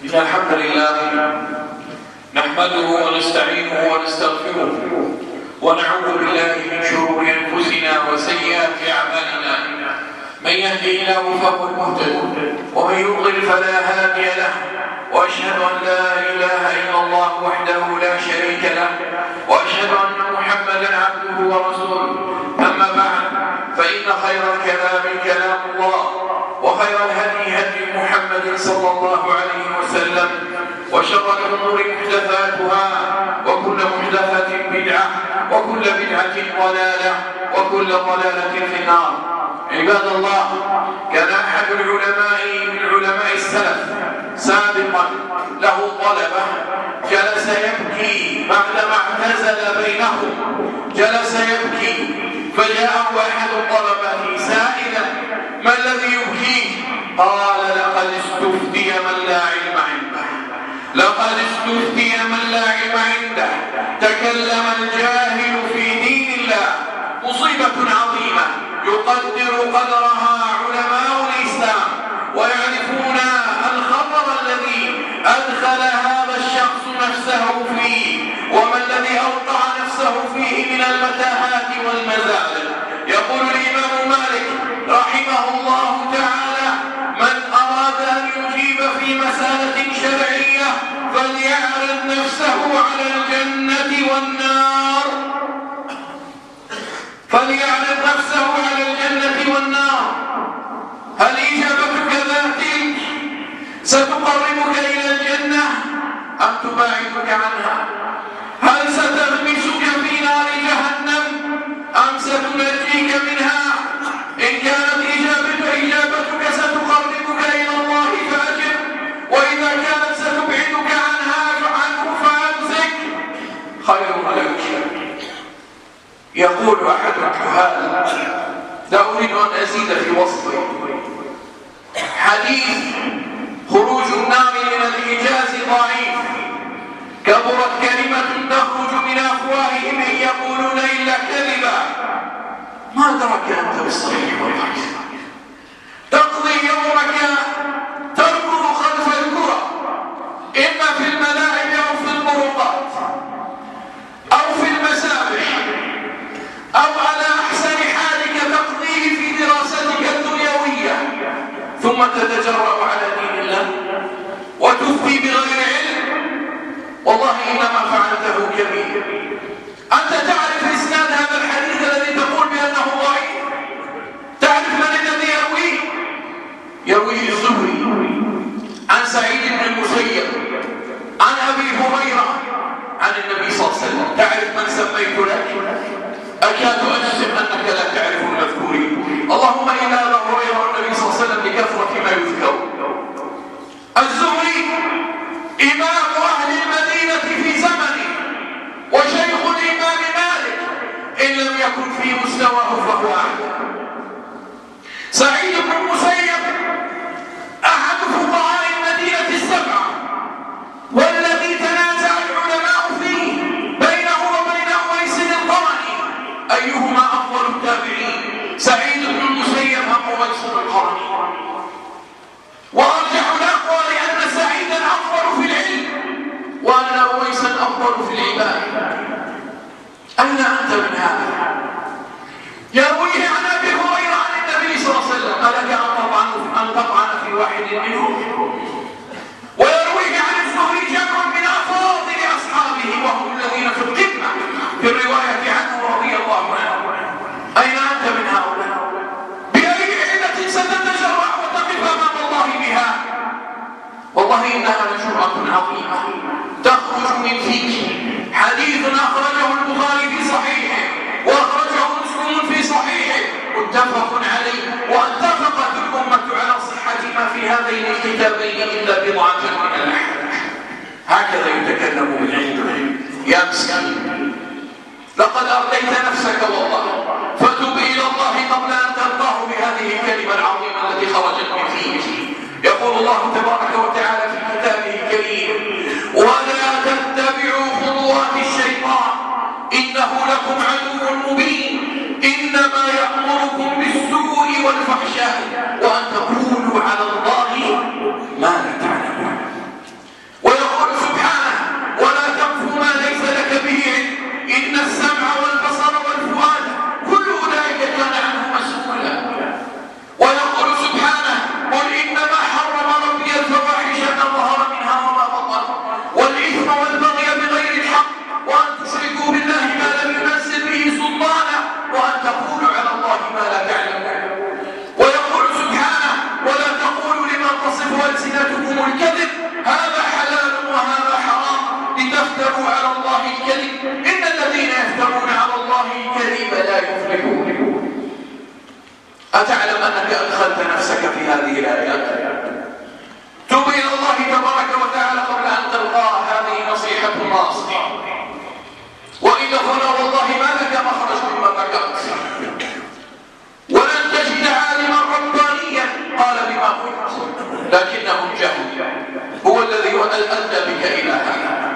إن الحمد لله نحمده ونستعينه ونستغفره ونعوذ بالله من شرور أنفسنا وسيئات أعمالنا. من يهدي الله فهو المهتد ومن يضلل فلا هادي له، وأشهد أن لا إله إلا الله وحده لا شريك له، وأشهد أن محمدا عبده ورسوله. أما بعد، فإن خير الكلام كلام الله، وخير الهدي هدي محمد صلى الله عليه وسلم، وشر الأمور محدثاتها، وكل محدثة بدعة، وكل بدعة ضلالة، وكل ضلالة في النار. عباد الله، كان أحد العلماء من علماء السلف سابقا له طلبة، جلس يبكي بعدما اعتزل بينهم، جلس يبكي، فجاءه أحد الطلبة سائلا: ما الذي يبكيه؟ قال: لقد استفتي من لا علم عنده، لقد استفتي من لا علم عنده، تكلم الجاهل في دين الله، مصيبة عظيمة يقدر قدرها علماء الإسلام، ويعرفون الخطر الذي أدخل هذا الشخص نفسه فيه، وما الذي أوقع نفسه فيه من المتاهات والمزالل. يقول الإمام مالك رحمه الله تعالى: من أراد أن يجيب في مسألة شرعية فليعرض نفسه على الجنة والنار، فليعرض نفسه على الجنة والنار. هل إجابتك ذاتك ستقربك إلى الجنة أم تباعدك عنها؟ هل ستغمسك في نار جهنم أم ستنجيك منها؟ إن كانت إجابتك ستقربك إلى الله فأجب، وإذا كانت ستبعدك عنه فأمسك، خير لك. يقول أحد الجهال: لا أريد أن أزيد في وصفه، حديث خروج النار من الحجاز ضعيف، كبرت كلمة تخرج من أفواههم إن يقولون إلا كذبا. ما درك أنت بالصحيح والضعيف؟ تقضي يومك تركض خلف الكرة، إما في الملاعب أو في المروقات أو في المسابح، أو على أحسن حالك تقضيه في دراستك الدنيوية، ثم تتجرأ على دين الله وتفتي بغير علم. والله إنما فعلته كبير. أنت تعرف إسناد هذا الحديث الذي تقول بأنه ضعيف؟ تعرف من الذي يرويه؟ يرويه الزهري عن سعيد بن المسيب عن أبي هريرة عن النبي صلى الله عليه وسلم. تعرف من سميت لك؟ أكاد أجزم أنك لا تعرف المذكورين، اللهم إلا أبا هريرة والنبي صلى الله عليه وسلم لكثرة ما يذكر. الزهري إمام أهل المدينة في زمنه، وشيخ الإمام مالك، إن لم يكن في مستواه فهو أعلى. سعيد بن المسيب أحد فقهاء المدينة السبعة، والذي تنازع العلماء فيه بينه وبين أويس القرني أيهما أفضل التابعين، سعيد بن المسيب أم أويس القرني؟ وأرجح الأقوال أن سعيدا أفضل في العلم وأن أويسا أفضل في العبادة. أين أنت من هذا؟ يرويه عن أبي هريرة عن النبي صلى الله عليه وسلم: ألك أن تطعن في واحد منهم؟ ويرويه عن الزهري جمع من أفاضل أصحابه وهم الذين في القمة في الرواية عنه رضي الله عنه. أين أنت من هؤلاء؟ بأي علة ستتجرأ وتقف أمام الله بها؟ والله إنها لجرأة عظيمة تخرج من فيك. حديث أخرجه البخاري في صحيحه، وأخرجه مسلم في صحيحه، متفق عليه، واتفقت الأمة على صحة ما في هذين الكتابين إلا بضعة من الأحاديث. هكذا يتكلم من عنده. يا مسكين، لقد أرضيت نفسك والله، فتب إلى الله قبل أن تلقاه بهذه الكلمة العظيمة التي خرجت من فيك. يقول الله تبارك وتعالى في كتابه الكريم: ولا تتبعوا خطوات الشيطان إنه لكم عدو مبين، إنما يأمركم بالسوء والفحشاء وأن تقولوا على الله ما لا تعلمون. أتعلم أنك أدخلت نفسك في هذه الآيات؟ توب إلى الله تبارك وتعالى قبل أن تلقاه. هذه نصيحة ناصح، وإلا فلا والله ما لك مخرج مما ذكرت، ولن تجد عالما ربانيا قال بما قلت، لكنهم جهل هو الذي أدى بك إلى هذا.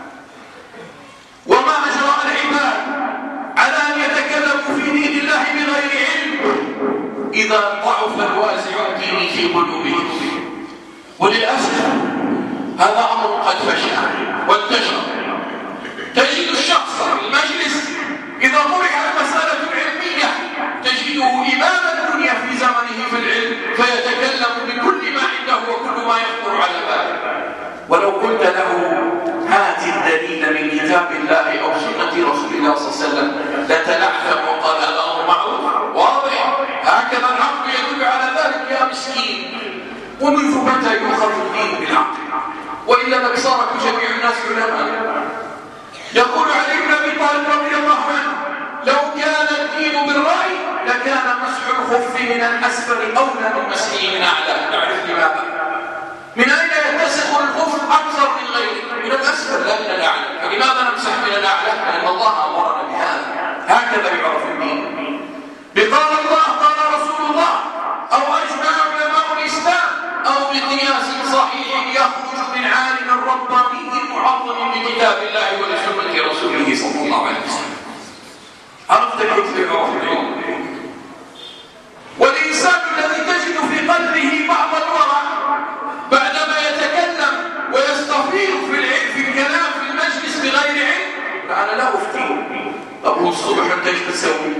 وما أجرأ العباد على أن يتكلموا في دين الله بغير علم إذا ضعف الوازع الديني في قلوبهم. وللأسف هذا أمر قد فشى وانتشر. تجد الشخص في المجلس إذا طرحت مسألة علمية تجده إمام الدنيا في زمنه في العلم، فيتكلم بكل ما عنده وكل ما يخطر على باله. ولو قلت له هات الدليل من كتاب الله أو سنة رسول الله صلى الله عليه وسلم لتلعثم وقال هذا أمر معروف واضح، هكذا العقل يدل على ذلك يا مسكين. ومنذ متى يؤخذ الدين بالعقل؟ وإلا لكسرك جميع الناس علماء. يقول علي بن أبي طالب رضي الله عنه لو كان الدين بالرأي لكان مسح الخف من الأسفل أولى من مسحه من أعلى. تعرف لماذا؟ من أين يتسخ الخف أكثر من غيره؟ من الأسفل لا من الأعلى. فلماذا نمسح من الأعلى؟ لأن الله أمرنا بهذا. هكذا يعرف الدين. بقال الله قال رسول الله أو أجمع علماء الإسلام أو بقياس صحيح يخرج من عالم رباني معظم بكتاب الله ولسنة رسوله صلى الله عليه وسلم. عرفت كيف يعرف العلم؟ والإنسان الذي تجد في قلبه بعض الورع بعدما يتكلم ويستفيض في الكلام في المجلس بغير علم، فأنا لا أفتي. طب الصبح أنت ايش تسوي؟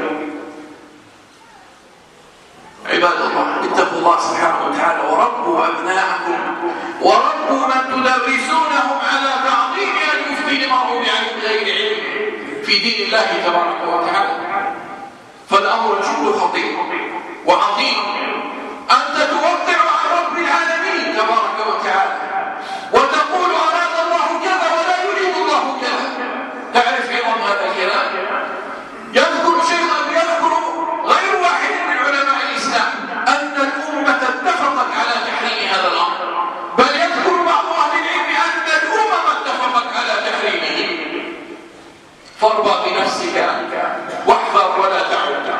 عباد الله اتقوا الله سبحانه وتعالى وربوا أبناءكم وربوا من تدرسونهم على تعظيم أن يفتي المرء بعلم غير علم في دين الله تبارك وتعالى. فالأمر جد خطير وعظيم. أنت توقع عن رب العالمين تبارك وتعالى وتقول أراد الله كذا ولا يريد الله كذا. تعرف عظم هذا الكلام؟ يذكر غير واحد من علماء الإسلام أن الأمة اتفقت على تحريم هذا الأمر، بل يذكر بعض أهل العلم أن الأمم اتفقت على تحريمه. فارضى بنفسك واحذر ولا تعد.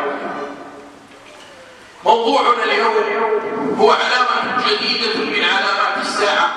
موضوعنا اليوم هو علامة جديدة من علامات الساعة.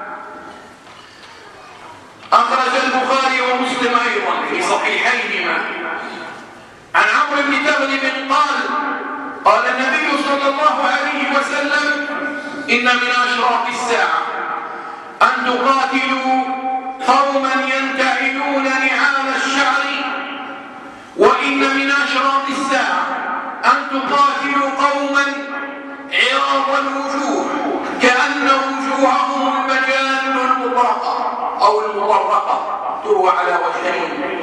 أخرج البخاري ومسلم أيضا في صحيحيهما عن عمرو بن تغلب قال النبي صلى الله عليه وسلم إن من أشراط الساعة أن تقاتلوا قوما ينتعلون نعال الشعر، وإن من أشراط الساعة أن تقاتلوا قوما عراض الوجوه كأن وجوههم المجال المطرقة أو المطرقة تروى على وجهين.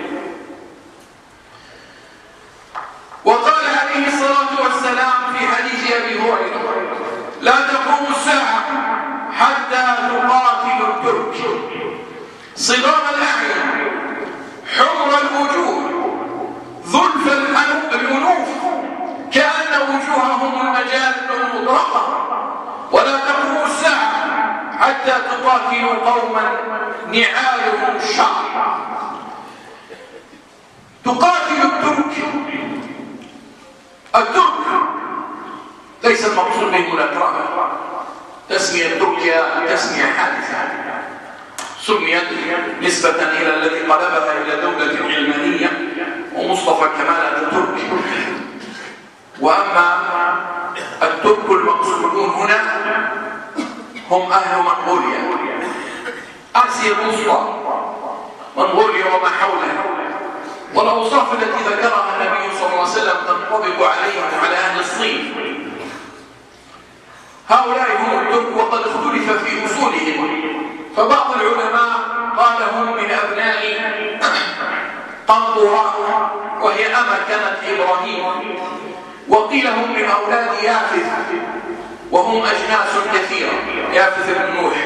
وقال عليه الصلاة والسلام في حديث أبي هريرة لا تقوم الساعة حتى تقاتل الترك صغار الأعين حمر الوجوه ذلف الأنوف كأن وجوههم المجال المطرقة، ولا تقوم الساعة حتى تقاتل قوما نعالهم الشعر. تقاتل الترك ليس المقصود بهم الأكرام. تسمية تركيا تسمية حادثة، سميت نسبة إلى الذي قلبها إلى دولة علمانية ومصطفى كمال الترك. وأما الترك المقصودون هنا هم أهل منغوليا، آسيا الوسطى، منغوليا وما حولها. والأوصاف التي ذكرها النبي صلى الله عليه وسلم تنطبق عليهم وعلى أهل الصين. هؤلاء هم الترك وقد اختلف في أصولهم، فبعض العلماء قال هم من أبناء قنطراء وهي أمكنة إبراهيم، وقيل هم من أولاد يافث وهم أجناس كثيرة، يافث بن نوح.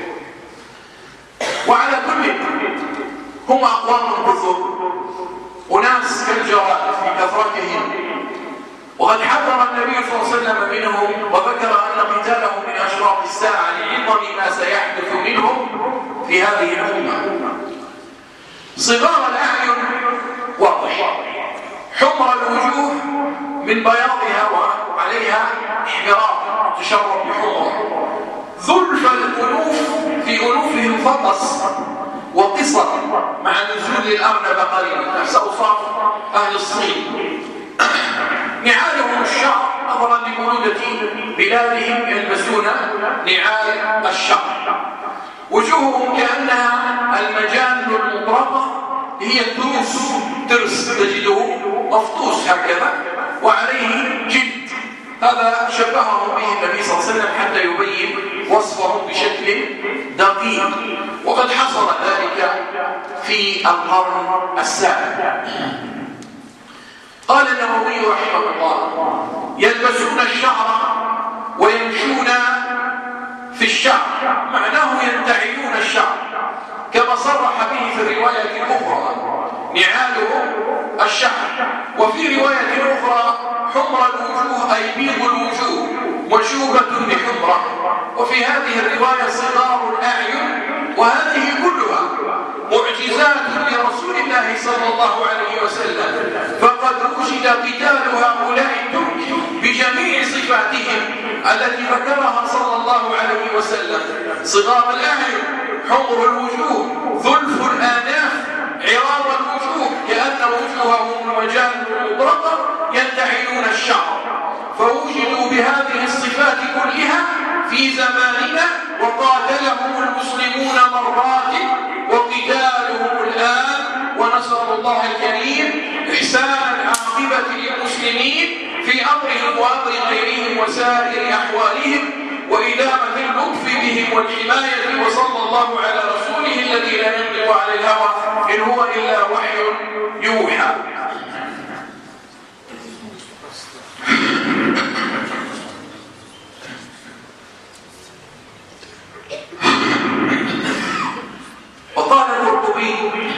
وعلى كل هم أقوام كثر، أناس كالجراد في كثرتهم، وقد حذر النبي صلى الله عليه وسلم منهم وذكر أن قتالهم من أشراط الساعة لعظم ما سيحدث منهم في هذه الأمة. صغار الأعين واضح، حمر الوجوه من بياضها وعليها احمرار تشرب بحمرة، ذلف الأنوف في أنوفهم فطس وقصر مع نزول الأرنب قريبا نفس أوصاف أهل الصين. نعالهم الشعر نظرا لبرودة بلادهم يلبسون نعال الشعر. وجوههم كأنها المجان المطرقة، هي ترس تجده مفطوس هكذا وعليه جلد. هذا شبههم به النبي صلى الله عليه وسلم حتى يبين وصفهم بشكل دقيق، وقد حصل ذلك في القرن السابع. قال النووي رحمه الله: يلبسون الشعر ويمشون في الشعر، معناه ينتعلون الشعر، كما صرح به في الرواية الأخرى نعالهم الشعر. وفي رواية أخرى حمر الوجوه أي بيض الوجوه مشوبة بحمرة. وفي هذه الرواية صغار الأعين. وهذه كلها معجزات لرسول الله صلى الله عليه وسلم، فقد وجد قتال هؤلاء الترك بجميع صفاتهم التي ذكرها صلى الله عليه وسلم: صغار الأعين، حمر الوجوه، ذلف الآناف، عراض الوجوه كأن وجوههم مجان مطرقة، ينتعلون الشعر. فوجدوا بهذه الصفات كلها في زماننا، وقاتلهم المسلمون مرات وقتالهم الآن، ونسأل الله الكريم إحسان العاقبة للمسلمين في أمرهم وأمر غيرهم وسائر أحوالهم، وإدامة اللطف بهم والحماية. وصلى الله على رسوله الذي لا ينطق عن الهوى إن هو إلا وحي يوحى. وقال القرطبي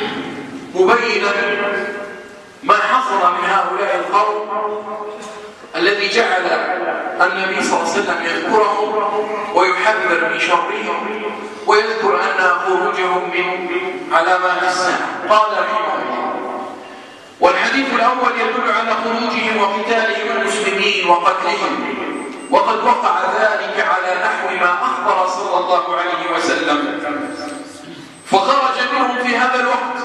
مبينا ما حصل من هؤلاء القوم الذي جعل النبي صلى الله عليه وسلم يذكرهم ويحذر من شرهم ويذكر أن خروجهم من علامات الساعة. قال رحمه الله: والحديث الأول يدل على خروجهم وقتالهم المسلمين وقتلهم، وقد وقع ذلك على نحو ما أخبر صلى الله عليه وسلم. فخرج منهم في هذا الوقت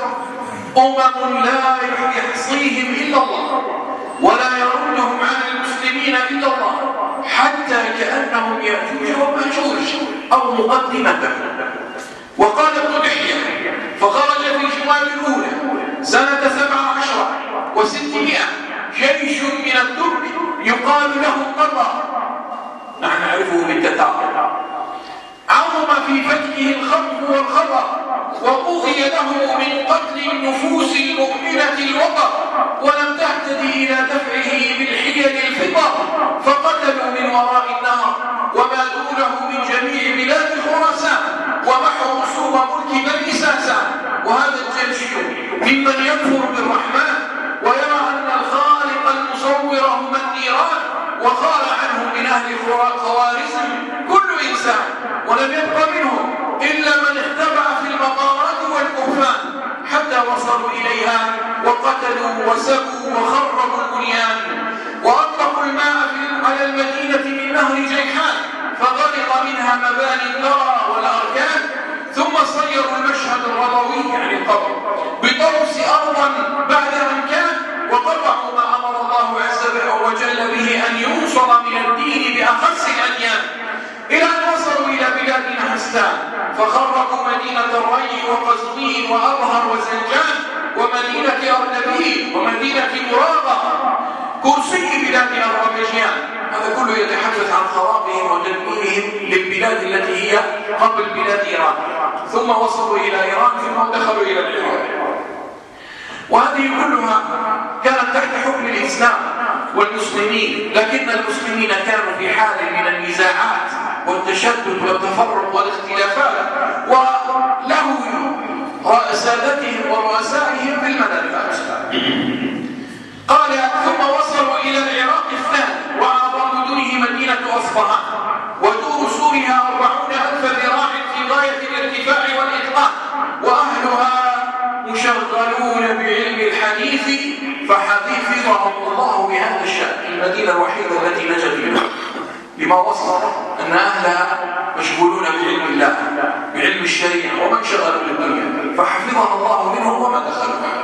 لا يحصيهم إلا الله ولا يردهم على المسلمين إلا الله، حتى كأنهم يأجوج ومأجوج أو مقدمة. وقال ابن دحية: فخرج في جمال الأولى سنة 17 و600 جيش من الترك يقال له قطر، نحن نعرفه بالتتار، عظم في فتكه الخطف والخطر، وقضي له من قتل النفوس المؤمنة الوطر، ولم تهتدي إلى دفعه بالحيل الفطر، فقتلوا من وراء النهر وما دونه من جميع بلاد خراسان، ومحوا رسوم ملك بني ساسان. وهذا الجيش ممن يكفر بالرحمن ويرى أن الخالق المصور هما النيران، وقال عنه من أهل خوارزم كل إنسان، ولم يبق منهم إلا من اختبأ في المغارات والكهفان، حتى وصلوا إليها وقتلوا وسبوا وخربوا البنيان، وأطلقوا الماء على المدينة من نهر جيحان، فغرق منها مباني الثرى والأركان، ثم صيروا المشهد الرضوي يعني القبر بطوس أرضا بعد أن كان، وقطعوا ما أمر الله عز وجل به أن يوصل من الدين بأخص الأديان، إلى أن وصلوا إلى بلاد نحستان، فخرقوا مدينة الري وقزوين وأظهر وزنجان ومدينة أردبيل ومدينة مراغة، كرسي بلاد أذربيجان. هذا كله يتحدث عن خرابهم وتدميرهم للبلاد التي هي قبل بلاد إيران، ثم وصلوا إلى إيران ثم دخلوا إلى العراق. وهذه كلها كانت تحت حكم الإسلام والمسلمين، لكن المسلمين كانوا في حال من النزاعات والتشتت والتفرق والاختلافات، وله سادتهم ورؤسائهم في الملفات. قال: ثم وصلوا إلى العراق أصفهان، ودور سورها 40,000 ذراع في غاية الارتفاع والإتقان، وأهلها مشغلون بعلم الحديث فحفظهم الله بهذا الشأن. المدينة الوحيدة التي نجت منها لما وصل أن أهلها مشغولون بعلم الله، بعلم الشريعة، ومن شغلوا للدنيا فحفظها الله منهم وما دخلوا،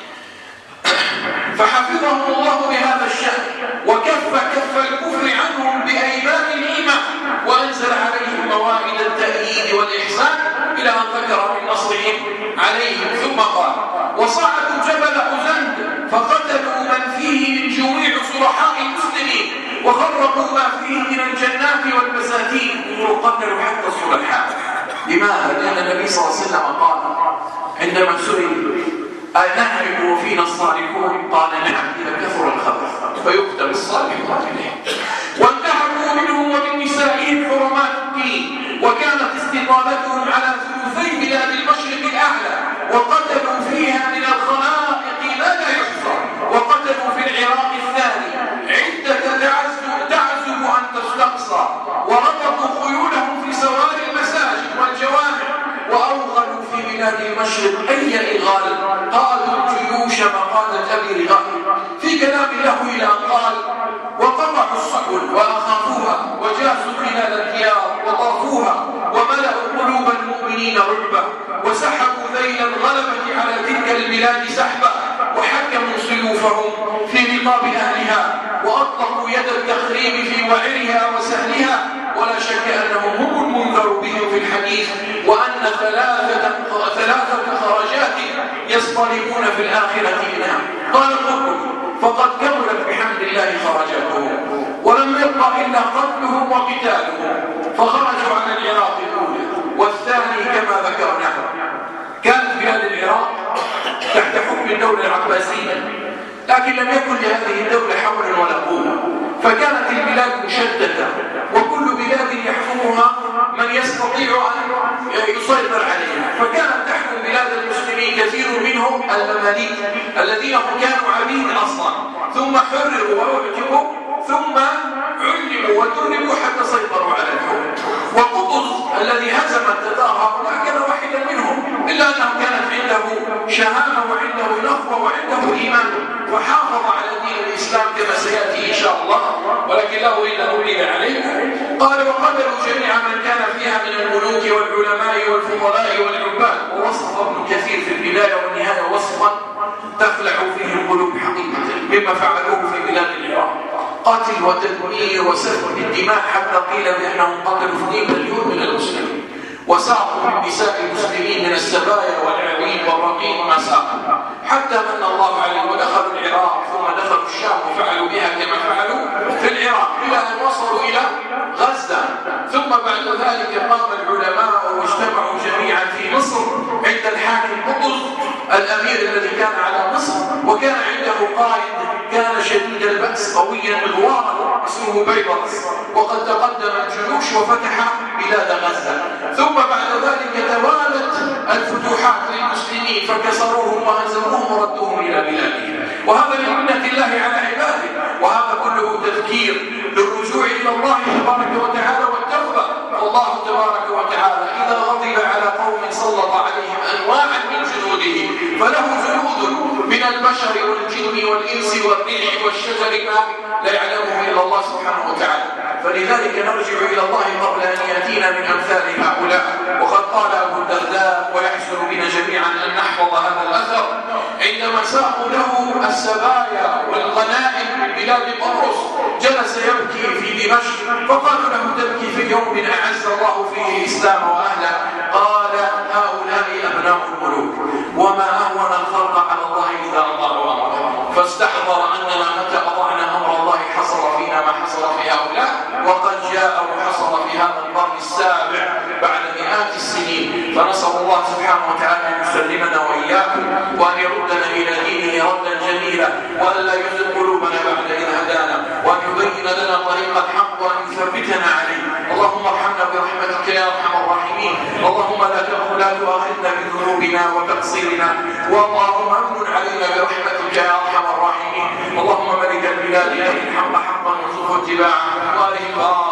فحفظهم الله بهذا الشأن وكف الكفر عنهم بأيمان الإيمان، وأنزل عليهم موائد التأييد والإحسان إلى أن ذكر من نصرهم عليهم. ثم قال: وصعدوا جبل أزند فقتلوا من فيه من جميع صلحاء المسلمين وخربوا ما فيه من الجنات والبساتين، وقتلوا حتى الصلحاء. لماذا؟ لأن النبي صلى الله عليه وسلم قال عندما سئل: أنهلك وفينا الصالحون؟ قال: نعم، إذا كثر الخبث فيقتل الصالحون إليه. وانتهكوا منهم ومن نسائهم حرمات الدين، وكانت استطالتهم على ثلثي بلاد المشرق الأعلى، وقتلوا فيها من الخلائق ما لا يحصى، وقتلوا في العراق الثاني عدة تعزب أن تستقصى، وربطوا خيولهم في سواري المساجد والجوامع، وأوغلوا في بلاد المشرق أي إغال، قادوا الجيوش مقادة أبي رغال. في كلام له إلى أن قال: وقطعوا السبل وأخافوها، وجاسوا خلال الديار وطافوها، وملأوا قلوب المؤمنين رعبا، وسحبوا ذيل الغلبة على تلك البلاد سحبا، وحكموا سيوفهم في رقاب أهلها، وأطلقوا يد التخريب في وعرها وسهلها. ولا شك أنهم هم المنذر بهم في الحديث، وأن ثلاثة خرجات يصطلبون في الآخرة منها. قال القرطبي: فقد كملت بحمد الله خرجاتهم، ولم يبق إلا قتلهم وقتالهم، فخرجوا على العراق الأولى والثاني كما ذكرنا. كانت بلاد العراق تحت حكم الدولة العباسية، لكن لم يكن لهذه الدولة حول ولا قوة، فكانت البلاد مشتتة، وكل بلاد يحكمها من يستطيع أن يسيطر عليها. فكانت تحكم بلاد المسلمين كثير منهم المماليك الذين هم كانوا عبيد أصلا، ثم حرروا وأعتقوا، ثم علموا ودربوا حتى سيطروا على الحكم. وقطز الذي هزم التتار هؤلاء كان واحدا منهم، إلا أنه كانت عنده شهامة وعنده نخوة وعنده إيمان، فحافظ على دين الإسلام كما سيأتي إن شاء الله، ولكن له إلا أولي عليه. قال: وقتلوا جميع من كان فيها من الملوك والعلماء والفضلاء والعباد. ووصف ابن كثير في البداية والنهاية وصفا تخلع فيه القلوب حقيقة مما فعلوه في بلاد العراق: قتل وتدمير وسفك الدماء، حتى قيل بأنهم قتلوا 2 مليون من المسلمين، وساقوا من نساء المسلمين من السبايا والعبيد والرقيق ما ساقوا، حتى من الله عليهم ودخلوا العراق، ثم دخلوا الشام وفعلوا بها كما فعلوا في العراق، إلى أن وصلوا إلى غزة. ثم بعد ذلك قام العلماء واجتمعوا جميعا في مصر عند الحاكم قطز الأمير الذي كان على مصر، وكان عنده قائد كان شديد البأس قويا مغوارا اسمه بيبرس، وقد تقدم الجيوش وفتح بلاد غزة. ثم بعد ذلك توالت الفتوحات للمسلمين، فكسروهم وهزموهم وردوهم إلى بلادهم، وهذا من منة الله على عباده. وهذا كله تذكير للرجوع إلى الله تبارك وتعالى والتوبة. والله تبارك وتعالى إذا غضب على قوم سلط عليهم أنواعا من جنوده، فله جنود من البشر والجن والإنس والريح والشجر ما لا يعلمه إلا الله سبحانه وتعالى. فلذلك نرجع إلى الله قبل أن يأتينا من أمثال هؤلاء. وقد قال أبو الدرداء: ويحسن بنا جميعا أن نحفظ هذا الأثر، عندما ساقوا له السبايا والغنائم من بلاد قبرص جلس يبكي في دمشق، فقالوا له: تبكي في يوم أعز الله فيه الإسلام وأهله؟ قال: هؤلاء أبناء الملوك، وما أهون الخلق على الله إذا أطاعوا أمره. فاستحضر أننا متى أطعنا أمر الله حصل فينا ما حصل في هؤلاء، وقد جاء وحصل في هذا القرن السابع بعد مئات السنين. فنسأل الله سبحانه وتعالى أن يسلمنا وإياكم، وأن يردنا إلى دينه ردا جميلا، وأن لا يزغ قلوبنا بعد إذ هدانا، وأن يبين لنا طريق الحق وأن يثبتنا عليه. اللهم ارحمنا برحمتك يا أرحم الراحمين. اللهم لا تؤاخذنا بذنوبنا وتقصيرنا، اللهم امن علينا برحمتك يا أرحم الراحمين. اللهم ملك البلاد أرنا الحق حقا وارزقه اتباعه، وأرنا